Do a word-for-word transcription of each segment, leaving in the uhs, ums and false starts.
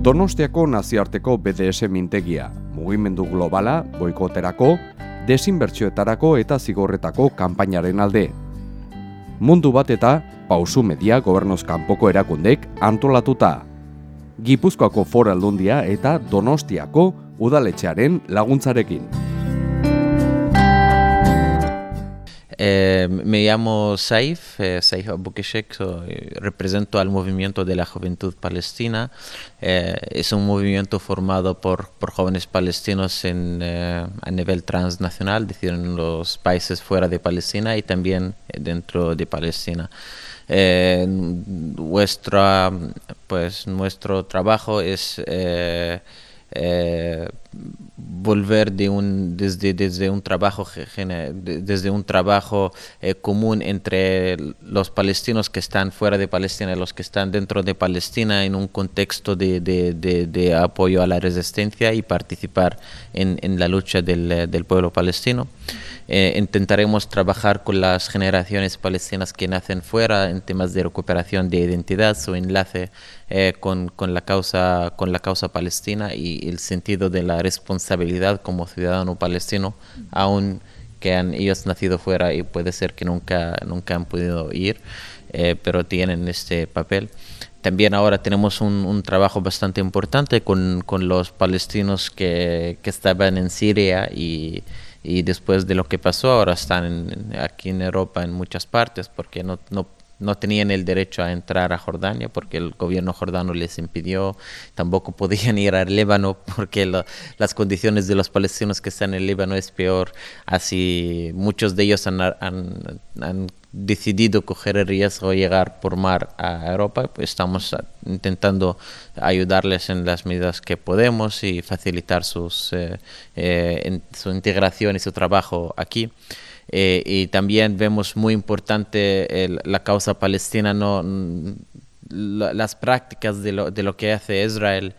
Donostiako nazioarteko B D S mintegia, mugimendu globala, boikoterako, desinbertsioetarako eta zigorretako kanpainaren alde. Mundu bat eta Pausu Media gobernoz kanpoko erakundek antolatuta. Gipuzkoako Foru Aldundia eta Donostiako udaletxearen laguntzarekin. Eh, me llamo Saif, eh, Saif Abukeshek, soy, represento al Movimiento de la Juventud Palestina. Eh, es un movimiento formado por, por jóvenes palestinos en, eh, a nivel transnacional, es decir, en los países fuera de Palestina y también dentro de Palestina. Eh, nuestra, pues, nuestro trabajo es eh, eh, volver de un, desde, desde un trabajo, desde un trabajo eh, común entre los palestinos que están fuera de Palestina y los que están dentro de Palestina en un contexto de, de, de, de apoyo a la resistencia y participar en, en la lucha del, del pueblo palestino. Eh, intentaremos trabajar con las generaciones palestinas que nacen fuera en temas de recuperación de identidad, su enlace eh, con, con, la causa, con la causa palestina y el sentido de la responsabilidad como ciudadano palestino, aun que han ellos nacido fuera y puede ser que nunca, nunca han podido ir, eh, pero tienen este papel. También ahora tenemos un, un trabajo bastante importante con, con los palestinos que, que estaban en Siria y Y después de lo que pasó, ahora están en, aquí en Europa en muchas partes porque no, no, no tenían el derecho a entrar a Jordania porque el gobierno jordano les impidió. Tampoco podían ir al Líbano porque lo, las condiciones de los palestinos que están en el Líbano es peor. Así muchos de ellos han, han, han decidido coger el riesgo de llegar por mar a Europa. Pues estamos intentando ayudarles en las medidas que podemos y facilitar sus, eh, eh, en, su integración y su trabajo aquí. Eh, y también vemos muy importante el, la causa palestina, no, la, las prácticas de lo, de lo que hace Israel.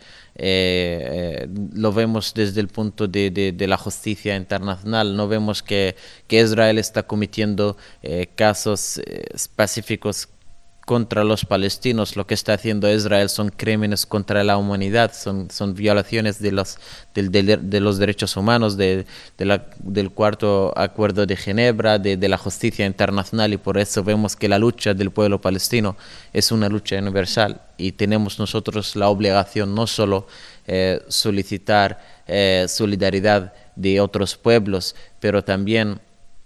Eh, eh, lo vemos desde el punto de, de, de la justicia internacional. No vemos que, que Israel está cometiendo eh, casos eh, específicos contra los palestinos. Lo que está haciendo Israel son crímenes contra la humanidad, son, son violaciones de los, de, de, de los derechos humanos, de, de la, del cuarto acuerdo de Ginebra, de, de la justicia internacional, y por eso vemos que la lucha del pueblo palestino es una lucha universal y tenemos nosotros la obligación no solo eh, solicitar eh, solidaridad de otros pueblos, pero también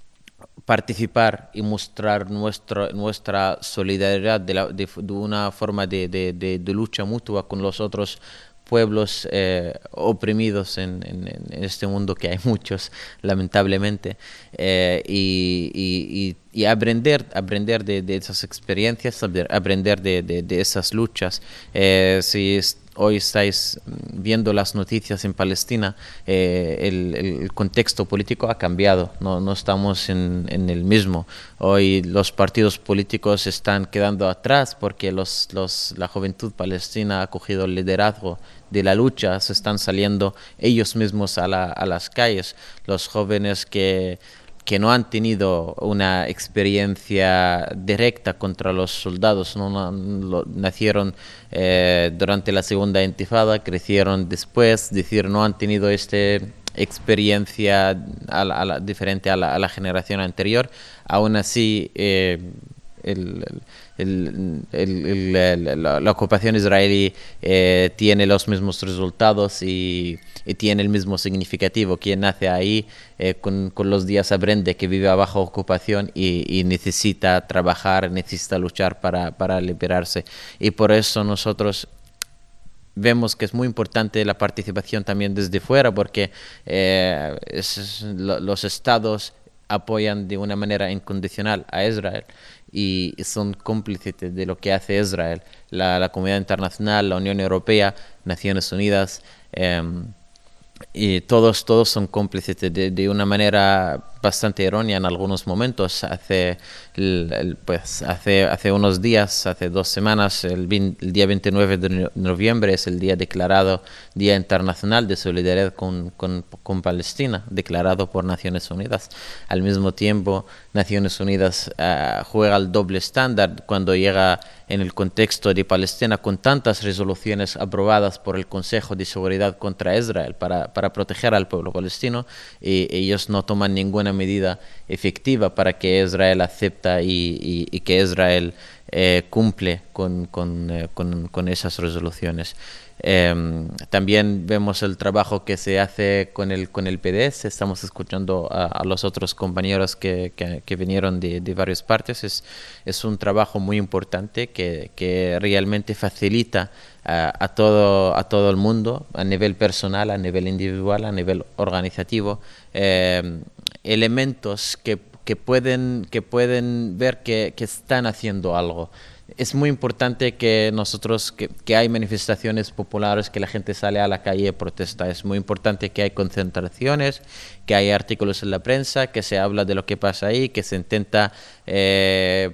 participar y mostrar nuestra, nuestra solidaridad de, la, de, de una forma de, de, de, de lucha mutua con los otros pueblos eh, oprimidos en, en, en este mundo, que hay muchos, lamentablemente, eh, y, y, y aprender, aprender de, de esas experiencias, aprender de, de, de esas luchas. Eh, si es, hoy estáis viendo las noticias en Palestina, eh, el, el contexto político ha cambiado, no, no estamos en, en el mismo. Hoy los partidos políticos están quedando atrás porque los, los, la juventud palestina ha cogido el liderazgo de la lucha, se están saliendo ellos mismos a, la, a las calles. Los jóvenes que que no han tenido una experiencia directa contra los soldados, no, no, lo, nacieron eh, durante la segunda intifada, crecieron después, es decir, no han tenido esta experiencia a la, a la, diferente a la, a la generación anterior. Aún así, eh, el, el, el, el, la, la ocupación israelí eh, tiene los mismos resultados y, y tiene el mismo significativo. Quien nace ahí eh, con, con los días aprende que vive bajo ocupación y, y necesita trabajar, necesita luchar para, para liberarse. Y por eso nosotros vemos que es muy importante la participación también desde fuera, porque eh, es, lo, los estados apoyan de una manera incondicional a Israel y son cómplices de lo que hace Israel. La, la comunidad internacional, la Unión Europea, Naciones Unidas, eh, y todos, todos son cómplices de, de una manera bastante errónea en algunos momentos. Hace, el, el, pues, hace, hace unos días, hace dos semanas, el, el día veintinueve de noviembre es el día declarado Día Internacional de Solidaridad con, con, con Palestina, declarado por Naciones Unidas. Al mismo tiempo, Naciones Unidas uh, juega el doble estándar cuando llega en el contexto de Palestina con tantas resoluciones aprobadas por el Consejo de Seguridad contra Israel para, para proteger al pueblo palestino, y ellos no toman ninguna medida efectiva para que Israel acepta y, y, y que Israel eh, cumple con, con, eh, con, con esas resoluciones. Eh, también vemos el trabajo que se hace con el, con el P D S. Estamos escuchando a, a los otros compañeros que, que, que vinieron de, de varias partes. Es, es un trabajo muy importante que, que realmente facilita a, a, todo, a todo el mundo, a nivel personal, a nivel individual, a nivel organizativo, eh, elementos que, que, pueden, que pueden ver que, que están haciendo algo. Es muy importante que nosotros, que, que hay manifestaciones populares, que la gente sale a la calle y protesta. Es muy importante que hay concentraciones, que hay artículos en la prensa, que se habla de lo que pasa ahí, que se intenta eh,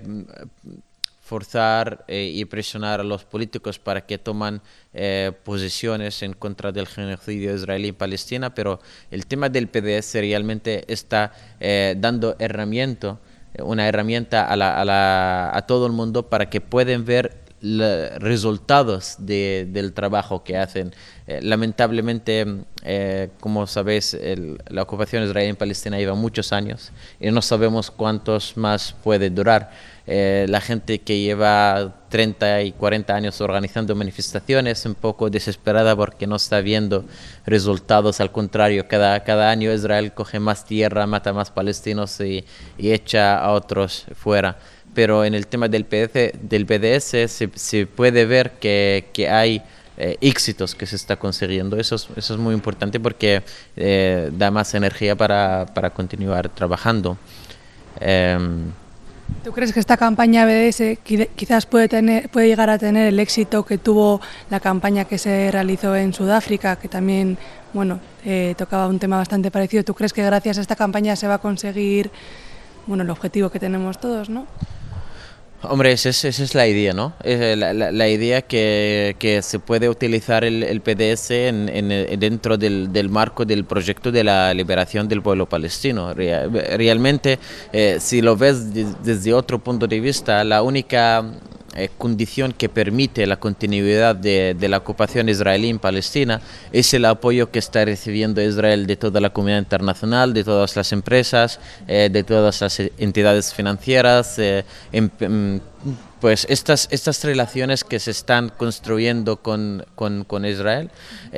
forzar eh, y presionar a los políticos para que toman eh, posiciones en contra del genocidio israelí en Palestina, pero el tema del P D S realmente está eh, dando herramienta una herramienta a, la, a, la, a todo el mundo para que puedan ver los resultados de, del trabajo que hacen. Eh, lamentablemente, eh, como sabéis, el, la ocupación israelí en Palestina lleva muchos años y no sabemos cuántos más puede durar. Eh, la gente que lleva treinta y cuarenta años organizando manifestaciones un poco desesperada porque no está viendo resultados. Al contrario, cada, cada año Israel coge más tierra, mata más palestinos y, y echa a otros fuera. Pero en el tema del P D S, del P D S se, se puede ver que, que hay eh, éxitos que se está consiguiendo. Eso es, eso es muy importante porque eh, da más energía para, para continuar trabajando. Eh, ¿Tú crees que esta campaña B D S quizás puede, tener, puede llegar a tener el éxito que tuvo la campaña que se realizó en Sudáfrica, que también, bueno, eh, tocaba un tema bastante parecido? ¿Tú crees que gracias a esta campaña se va a conseguir, bueno, el objetivo que tenemos todos, ¿no? Hombre, esa es, esa es la idea, ¿no? La, la, la idea que, que se puede utilizar el, el P D S en, en, dentro del, del marco del proyecto de la liberación del pueblo palestino. Real, realmente, eh, si lo ves de, desde otro punto de vista, la única eh, condición que permite la continuidad de, de la ocupación israelí en Palestina es el apoyo que está recibiendo Israel de toda la comunidad internacional, de todas las empresas, eh, de todas las entidades financieras, eh, en, pues estas, estas relaciones que se están construyendo con, con, con Israel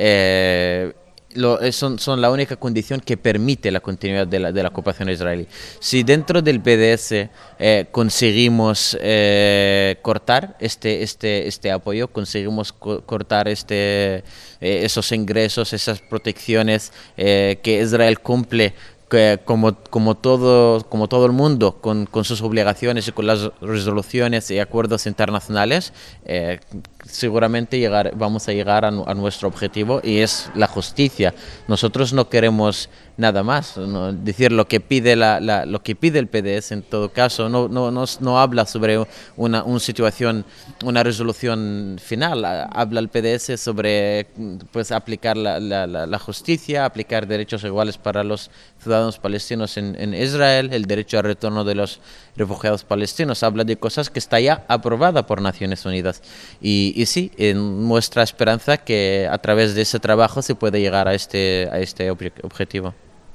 eh, Lo, son, son la única condición que permite la continuidad de la, de la ocupación israelí. Si dentro del P D S eh, conseguimos eh, cortar este, este, este apoyo, conseguimos co cortar este, eh, esos ingresos, esas protecciones eh, que Israel cumple que como, como, todo, como todo el mundo, con, con sus obligaciones y con las resoluciones y acuerdos internacionales, eh, seguramente llegar, vamos a llegar a, a nuestro objetivo, y es la justicia. Nosotros no queremos nada más, ¿no? Decir lo que pide la, la, lo que pide el P D S en todo caso no, no, no, no habla sobre una, una situación, una resolución final. Habla el P D S sobre pues aplicar la, la, la justicia, aplicar derechos iguales para los ciudadanos palestinos en, en Israel, el derecho al retorno de los refugiados palestinos. Habla de cosas que está ya aprobada por Naciones Unidas, y, y sí, en nuestra esperanza que a través de ese trabajo se puede llegar a este, a este objetivo.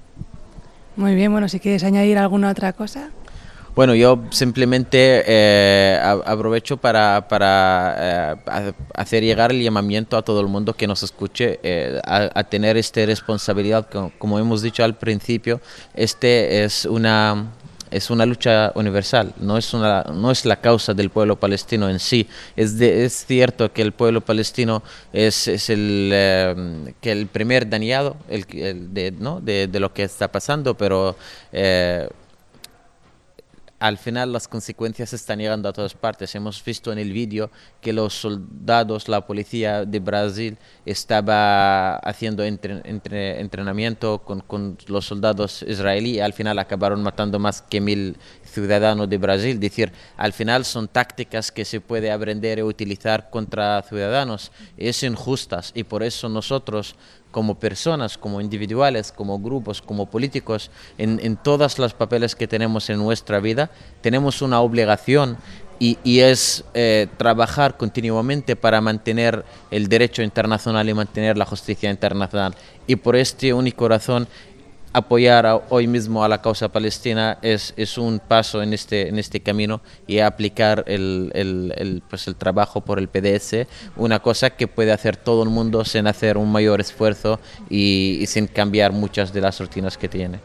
Muy bien, bueno, si quieres añadir alguna otra cosa. Bueno, yo simplemente eh, aprovecho para, para eh, hacer llegar el llamamiento a todo el mundo que nos escuche eh, a, a tener esta responsabilidad. Como, como hemos dicho al principio, este es una... es una lucha universal, no es, una, no es la causa del pueblo palestino en sí. Es, de, es cierto que el pueblo palestino es, es el, eh, que el primer dañado el, el de, ¿no? de, de lo que está pasando, pero eh, al final las consecuencias están llegando a todas partes. Hemos visto en el vídeo que los soldados, la policía de Brasil estaba haciendo entre, entre, entrenamiento con, con los soldados israelíes y al final acabaron matando más que mil ciudadanos de Brasil. Es decir, al final son tácticas que se puede aprender y utilizar contra ciudadanos. Es injustas y por eso nosotros, como personas, como individuales, como grupos, como políticos, en, en todos los papeles que tenemos en nuestra vida, tenemos una obligación y, y es eh, trabajar continuamente para mantener el derecho internacional y mantener la justicia internacional. Y por este único razón, apoyar a, hoy mismo a la causa palestina es, es un paso en este, en este camino y aplicar el, el, el, pues el trabajo por el P D S, una cosa que puede hacer todo el mundo sin hacer un mayor esfuerzo y, y sin cambiar muchas de las rutinas que tiene.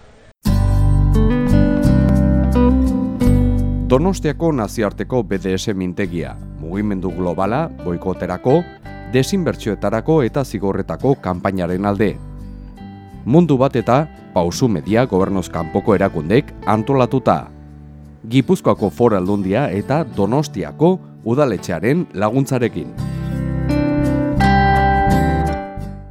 Donostiako nazioarteko B D S mintegia, mugimendu globala, boikoterako, desinbertsioetarako eta zigorretako kanpainaren alde. Mundu bat eta Pausu Media gobernuz kanpoko erakundek antolatuta. Gipuzkoako Foru Aldundia eta Donostiako udaletxearen laguntzarekin.